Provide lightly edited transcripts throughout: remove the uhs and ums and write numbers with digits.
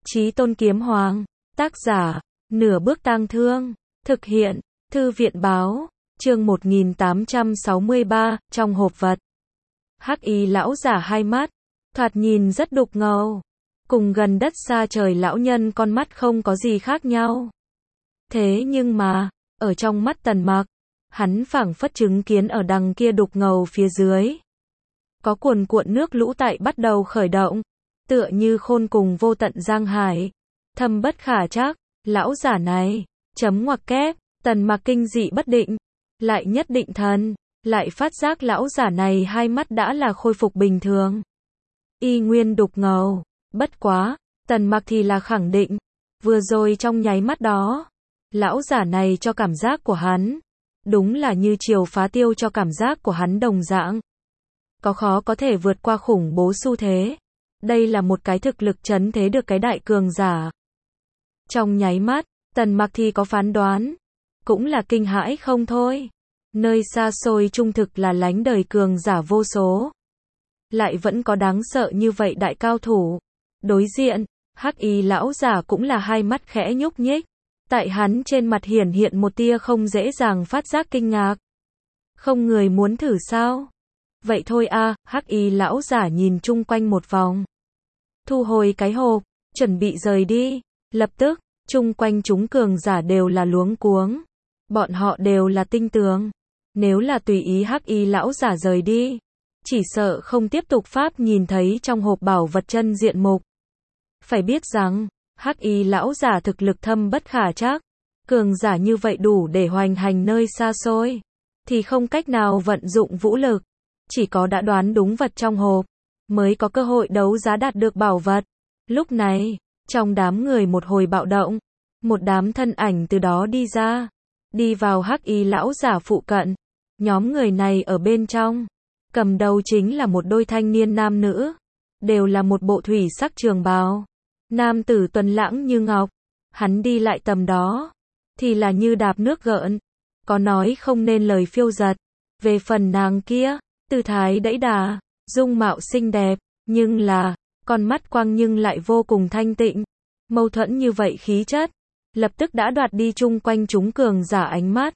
Chí Tôn Kiếm Hoàng, tác giả, Nửa Bước Tang Thương, thực hiện, Thư viện báo, chương 1863, trong hộp vật. Hắc y lão giả hai mắt, thoạt nhìn rất đục ngầu, cùng gần đất xa trời lão nhân con mắt không có gì khác nhau. Thế nhưng mà, ở trong mắt Tần Mặc, hắn phảng phất chứng kiến ở đằng kia đục ngầu phía dưới. Có cuồn cuộn nước lũ tại bắt đầu khởi động, tựa như khôn cùng vô tận giang hải, thâm bất khả trắc. Lão giả này, chấm ngoặc kép, Tần Mặc kinh dị bất định, lại nhất định thần, lại phát giác lão giả này hai mắt đã là khôi phục bình thường. Y nguyên đục ngầu, bất quá, Tần Mặc thì là khẳng định, vừa rồi trong nháy mắt đó, lão giả này cho cảm giác của hắn, đúng là như chiều phá tiêu cho cảm giác của hắn đồng dạng. Có khó có thể vượt qua khủng bố xu thế. Đây là một cái thực lực chấn thế được cái đại cường giả. Trong nháy mắt, Tần Mặc thì có phán đoán, cũng là kinh hãi không thôi. Nơi xa xôi trung thực là lánh đời cường giả vô số, lại vẫn có đáng sợ như vậy đại cao thủ. Đối diện, hắc y lão giả cũng là hai mắt khẽ nhúc nhích, tại hắn trên mặt hiển hiện một tia không dễ dàng phát giác kinh ngạc. Không người muốn thử sao? Vậy thôi a, hắc y lão giả nhìn chung quanh một vòng, thu hồi cái hộp, chuẩn bị rời đi. Lập tức, chung quanh chúng cường giả đều là luống cuống. Bọn họ đều là tinh tường, nếu là tùy ý hắc y lão giả rời đi, chỉ sợ không tiếp tục pháp nhìn thấy trong hộp bảo vật chân diện mục. Phải biết rằng, hắc y lão giả thực lực thâm bất khả trắc, cường giả như vậy đủ để hoành hành nơi xa xôi, thì không cách nào vận dụng vũ lực, chỉ có đã đoán đúng vật trong hộp, mới có cơ hội đấu giá đạt được bảo vật. Lúc này, trong đám người một hồi bạo động, một đám thân ảnh từ đó đi ra, đi vào hắc y lão giả phụ cận. Nhóm người này ở bên trong, cầm đầu chính là một đôi thanh niên nam nữ, đều là một bộ thủy sắc trường bào. Nam tử tuấn lãng như ngọc, hắn đi lại tầm đó, thì là như đạp nước gợn, có nói không nên lời phiêu dật. Về phần nàng kia, tư thái đẫy đà, dung mạo xinh đẹp, nhưng là, con mắt quang nhưng lại vô cùng thanh tịnh. Mâu thuẫn như vậy khí chất, lập tức đã đoạt đi chung quanh chúng cường giả ánh mắt.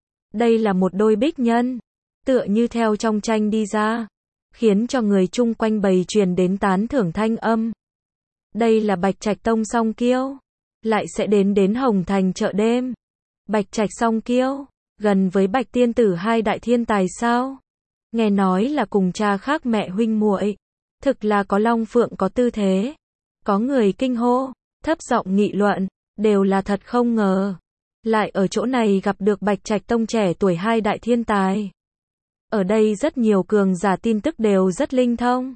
Đây là một đôi bích nhân, tựa như theo trong tranh đi ra, khiến cho người chung quanh bầy truyền đến tán thưởng thanh âm. Đây là Bạch Trạch Tông Song Kiêu, lại sẽ đến Hồng Thành chợ đêm. Bạch Trạch Song Kiêu, gần với Bạch Tiên Tử hai đại thiên tài sao? Nghe nói là cùng cha khác mẹ huynh muội, thực là có long phượng có tư thế. Có người kinh hô, thấp giọng nghị luận, đều là thật không ngờ, lại ở chỗ này gặp được Bạch Trạch Tông trẻ tuổi hai đại thiên tài. Ở đây rất nhiều cường giả tin tức đều rất linh thông,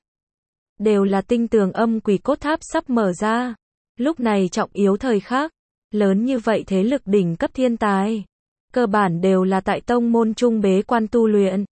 đều là tinh tường âm quỷ cốt tháp sắp mở ra. Lúc này trọng yếu thời khắc, lớn như vậy thế lực đỉnh cấp thiên tài, cơ bản đều là tại tông môn trung bế quan tu luyện,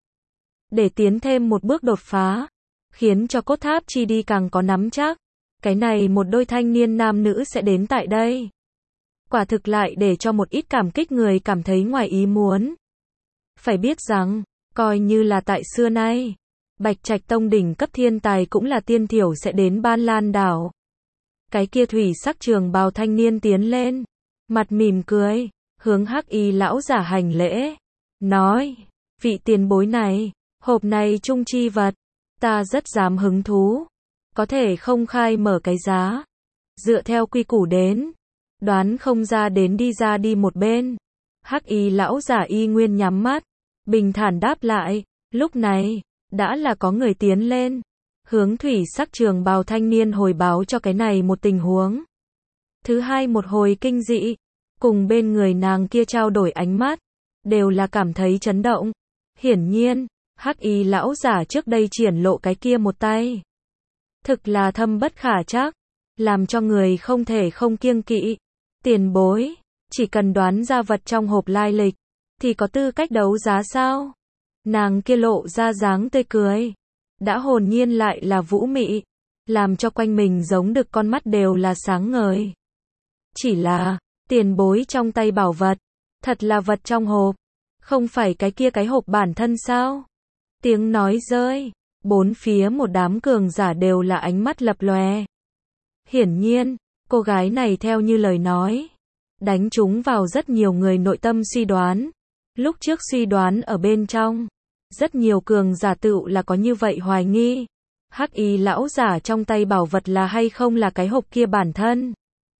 để tiến thêm một bước đột phá, khiến cho cốt tháp chi đi càng có nắm chắc. Cái này một đôi thanh niên nam nữ sẽ đến tại đây, quả thực lại để cho một ít cảm kích người cảm thấy ngoài ý muốn. Phải biết rằng, coi như là tại xưa nay, Bạch Trạch Tông đỉnh cấp thiên tài cũng là tiên thiểu sẽ đến Ban Lan đảo. Cái kia thủy sắc trường bào thanh niên tiến lên, mặt mỉm cười, hướng hắc y lão giả hành lễ, nói, vị tiền bối này, hộp này chung chi vật, ta rất dám hứng thú, có thể không khai mở cái giá, dựa theo quy củ đến, đoán không ra đến đi ra đi một bên. Hắc y lão giả y nguyên nhắm mắt, bình thản đáp lại. Lúc này, đã là có người tiến lên, hướng thủy sắc trường bào thanh niên hồi báo cho cái này một tình huống. Thứ hai một hồi kinh dị, cùng bên người nàng kia trao đổi ánh mắt, đều là cảm thấy chấn động. Hiển nhiên, hắc y lão giả trước đây triển lộ cái kia một tay, thực là thâm bất khả trắc, làm cho người không thể không kiêng kỵ. Tiền bối, chỉ cần đoán ra vật trong hộp lai lịch, thì có tư cách đấu giá sao? Nàng kia lộ ra dáng tươi cười, đã hồn nhiên lại là vũ mị, làm cho quanh mình giống được con mắt đều là sáng ngời. Chỉ là, tiền bối trong tay bảo vật, thật là vật trong hộp, không phải cái kia cái hộp bản thân sao? Tiếng nói rơi, bốn phía một đám cường giả đều là ánh mắt lập lòe. Hiển nhiên, Cô gái này theo như lời nói, đánh trúng vào rất nhiều người nội tâm suy đoán. Lúc trước suy đoán ở bên trong, rất nhiều cường giả tựu là có như vậy hoài nghi. Hắc y lão giả trong tay bảo vật là hay không là cái hộp kia bản thân.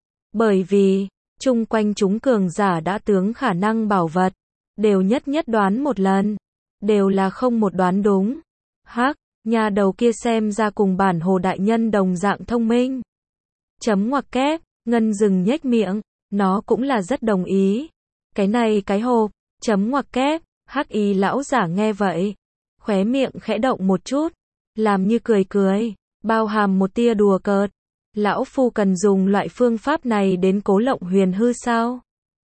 Bởi vì, chung quanh chúng cường giả đã tướng khả năng bảo vật, đều nhất nhất đoán một lần, đều là không một đoán đúng. Hắc, nhà đầu kia xem ra cùng bản hồ đại nhân đồng dạng thông minh. Chấm ngoặc kép, Ngân dừng nhếch miệng, nó cũng là rất đồng ý. Cái này cái hộp, chấm ngoặc kép, Hắc y lão giả nghe vậy, khóe miệng khẽ động một chút, làm như cười cười, bao hàm một tia đùa cợt. Lão phu cần dùng loại phương pháp này đến cố lộng huyền hư sao?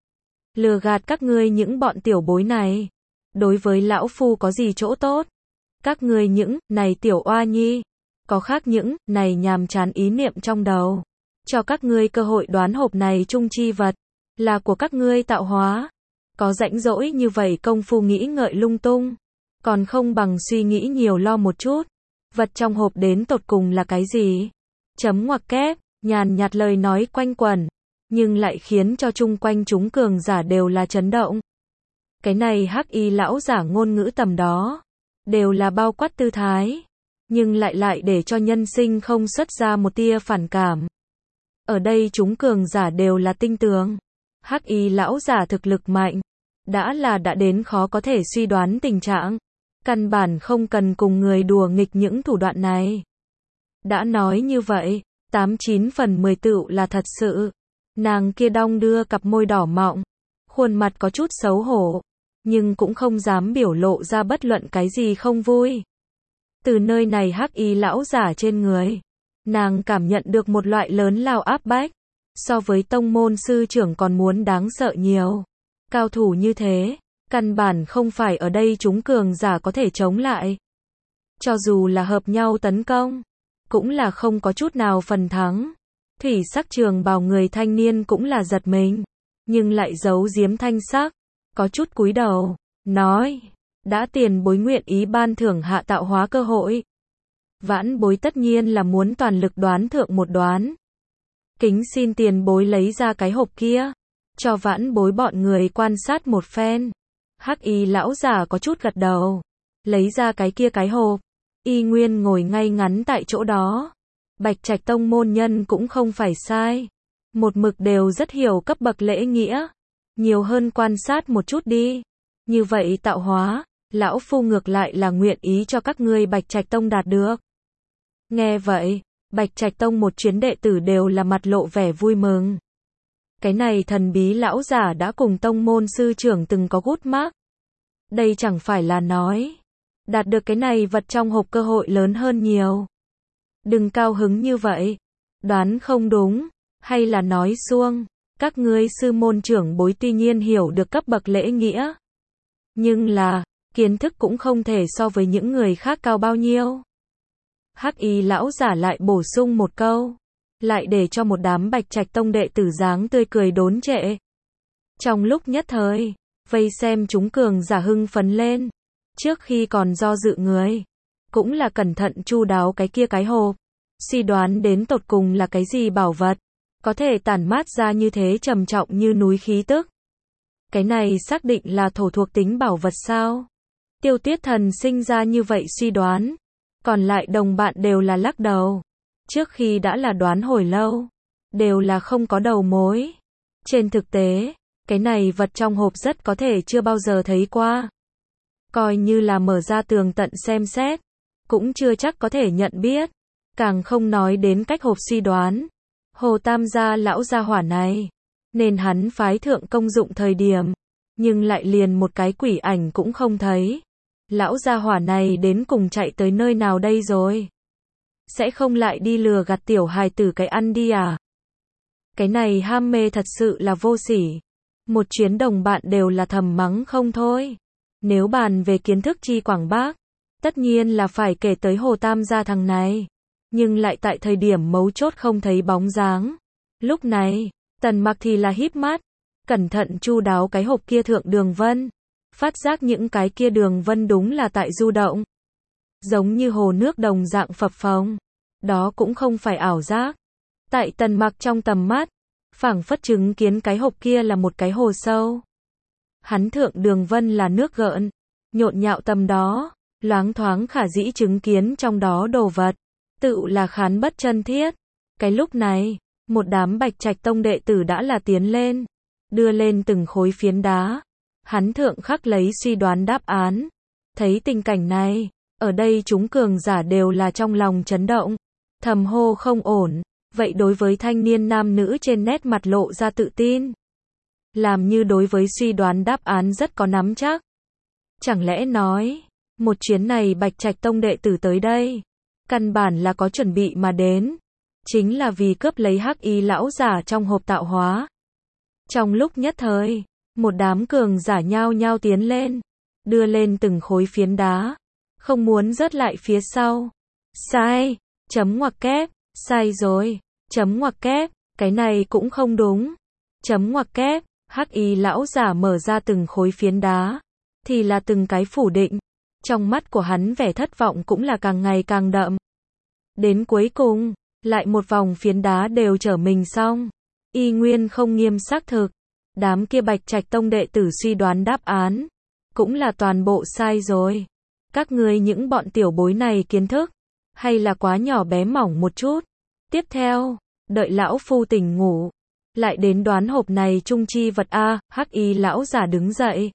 Lừa gạt các ngươi những bọn tiểu bối này, đối với lão phu có gì chỗ tốt? Các ngươi những này tiểu oa nhi, có khác những này nhàm chán ý niệm trong đầu, cho các ngươi cơ hội đoán hộp này chung chi vật là của các ngươi tạo hóa. Có rãnh rỗi như vậy công phu nghĩ ngợi lung tung, còn không bằng suy nghĩ nhiều lo một chút. Vật trong hộp đến tột cùng là cái gì? Chấm ngoặc kép, nhàn nhạt lời nói quanh quẩn, nhưng lại khiến cho chung quanh chúng cường giả đều là chấn động. Cái này Hắc y lão giả ngôn ngữ tầm đó, đều là bao quát tư thái, nhưng lại để cho nhân sinh không xuất ra một tia phản cảm. Ở đây chúng cường giả đều là tinh tường. Hắc y lão giả thực lực mạnh, đã đến khó có thể suy đoán tình trạng. Căn bản không cần cùng người đùa nghịch những thủ đoạn này. Đã nói như vậy, 89 phần 10 tựu là thật sự. Nàng kia đong đưa cặp môi đỏ mọng, khuôn mặt có chút xấu hổ, nhưng cũng không dám biểu lộ ra bất luận cái gì không vui. Từ nơi này Hắc y lão giả trên người, nàng cảm nhận được một loại lớn lao áp bách, so với tông môn sư trưởng còn muốn đáng sợ nhiều. Cao thủ như thế, căn bản không phải ở đây chúng cường giả có thể chống lại. Cho dù là hợp nhau tấn công, cũng là không có chút nào phần thắng. Thủy sắc trường bào người thanh niên cũng là giật mình, nhưng lại giấu giếm thanh sắc, có chút cúi đầu, nói, đã tiền bối nguyện ý ban thưởng hạ tạo hóa cơ hội. Vãn bối tất nhiên là muốn toàn lực đoán thượng một đoán. Kính xin tiền bối lấy ra cái hộp kia, cho vãn bối bọn người quan sát một phen. Hắc y lão giả có chút gật đầu, lấy ra cái kia cái hộp, y nguyên ngồi ngay ngắn tại chỗ đó. Bạch Trạch tông môn nhân cũng không phải sai, một mực đều rất hiểu cấp bậc lễ nghĩa, nhiều hơn quan sát một chút đi. Như vậy tạo hóa, lão phu ngược lại là nguyện ý cho các ngươi Bạch Trạch tông đạt được. Nghe vậy, Bạch Trạch tông một chuyến đệ tử đều là mặt lộ vẻ vui mừng. Cái này thần bí lão giả đã cùng tông môn sư trưởng từng có gút mác. Đây chẳng phải là nói, đạt được cái này vật trong hộp cơ hội lớn hơn nhiều. Đừng cao hứng như vậy, đoán không đúng, hay là nói xuông, các ngươi sư môn trưởng bối tuy nhiên hiểu được cấp bậc lễ nghĩa, nhưng là, kiến thức cũng không thể so với những người khác cao bao nhiêu. Hắc y lão giả lại bổ sung một câu, lại để cho một đám Bạch Trạch tông đệ tử dáng tươi cười đốn trệ. Trong lúc nhất thời, vây xem chúng cường giả hưng phấn lên, trước khi còn do dự người, cũng là cẩn thận chu đáo cái kia cái hộp, suy đoán đến tột cùng là cái gì bảo vật, có thể tản mát ra như thế trầm trọng như núi khí tức. Cái này xác định là thổ thuộc tính bảo vật sao? Tiêu Tuyết Thần sinh ra như vậy suy đoán, còn lại đồng bạn đều là lắc đầu. Trước khi đã là đoán hồi lâu, đều là không có đầu mối. Trên thực tế, cái này vật trong hộp rất có thể chưa bao giờ thấy qua. Coi như là mở ra tường tận xem xét, cũng chưa chắc có thể nhận biết. Càng không nói đến cách hộp suy đoán. Hồ Tam gia lão gia hỏa này, nên hắn phái thượng công dụng thời điểm, nhưng lại liền một cái quỷ ảnh cũng không thấy. Lão gia hỏa này đến cùng chạy tới nơi nào đây rồi? Sẽ không lại đi lừa gạt tiểu hài tử cái ăn đi à? Cái này ham mê thật sự là vô sỉ. Một chuyến đồng bạn đều là thầm mắng không thôi. Nếu bàn về kiến thức chi quảng bác, tất nhiên là phải kể tới Hồ Tam gia thằng này. Nhưng lại tại thời điểm mấu chốt không thấy bóng dáng. Lúc này, Tần Mặc thì là híp mắt, cẩn thận chu đáo cái hộp kia thượng đường vân. Phát giác những cái kia đường vân đúng là tại du động. Giống như hồ nước đồng dạng phập phồng. Đó cũng không phải ảo giác. Tại Tần Mặc trong tầm mắt, phảng phất chứng kiến cái hộp kia là một cái hồ sâu. Hắn thượng đường vân là nước gợn, nhộn nhạo tầm đó, loáng thoáng khả dĩ chứng kiến trong đó đồ vật, tự là khán bất chân thiết. Cái lúc này, một đám Bạch Trạch Tông đệ tử đã là tiến lên, đưa lên từng khối phiến đá. Hắn thượng khắc lấy suy đoán đáp án. Thấy tình cảnh này, ở đây chúng cường giả đều là trong lòng chấn động, thầm hô không ổn. Vậy đối với thanh niên nam nữ trên nét mặt lộ ra tự tin, làm như đối với suy đoán đáp án rất có nắm chắc. Chẳng lẽ nói, một chuyến này Bạch Trạch Tông đệ tử tới đây, căn bản là có chuẩn bị mà đến, chính là vì cướp lấy Hắc Y lão giả trong hộp tạo hóa. Trong lúc nhất thời, một đám cường giả nhao nhao tiến lên, đưa lên từng khối phiến đá, không muốn rớt lại phía sau. Sai, chấm ngoặc kép, sai rồi, chấm ngoặc kép, cái này cũng không đúng. Chấm ngoặc kép, Hắc Y lão giả mở ra từng khối phiến đá, thì là từng cái phủ định. Trong mắt của hắn vẻ thất vọng cũng là càng ngày càng đậm. Đến cuối cùng, lại một vòng phiến đá đều trở mình xong, y nguyên không nghiêm xác thực. Đám kia Bạch Trạch Tông đệ tử suy đoán đáp án, cũng là toàn bộ sai rồi. Các ngươi những bọn tiểu bối này kiến thức, hay là quá nhỏ bé mỏng một chút. Tiếp theo, đợi lão phu tỉnh ngủ, lại đến đoán hộp này trung chi vật a. Hắc Y lão giả đứng dậy,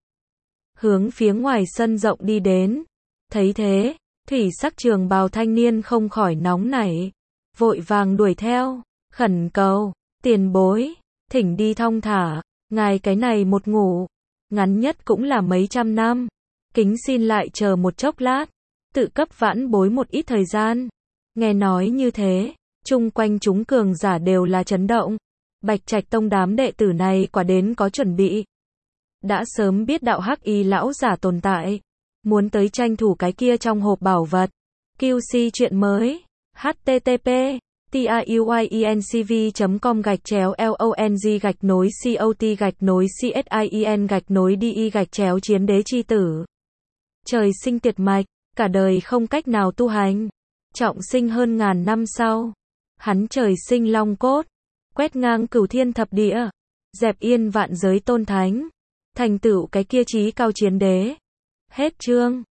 hướng phía ngoài sân rộng đi đến. Thấy thế, thủy sắc trường bào thanh niên không khỏi nóng nảy, vội vàng đuổi theo, khẩn cầu, tiền bối, thỉnh đi thong thả, ngài cái này một ngủ, ngắn nhất cũng là mấy trăm năm, kính xin lại chờ một chốc lát, tự cấp vãn bối một ít thời gian. Nghe nói như thế, chung quanh chúng cường giả đều là chấn động. Bạch Trạch Tông đám đệ tử này quả đến có chuẩn bị, đã sớm biết đạo Hắc Y lão giả tồn tại, muốn tới tranh thủ cái kia trong hộp bảo vật. QC chuyện mới, http tiyuincv.com/long/cot/csin/di-chiến đế chi tử. Trời sinh tiệt mạch, cả đời không cách nào tu hành, trọng sinh hơn ngàn năm sau, hắn trời sinh long cốt, quét ngang cửu thiên thập địa, dẹp yên vạn giới tôn thánh, thành tựu cái kia chí cao chiến đế. Hết chương.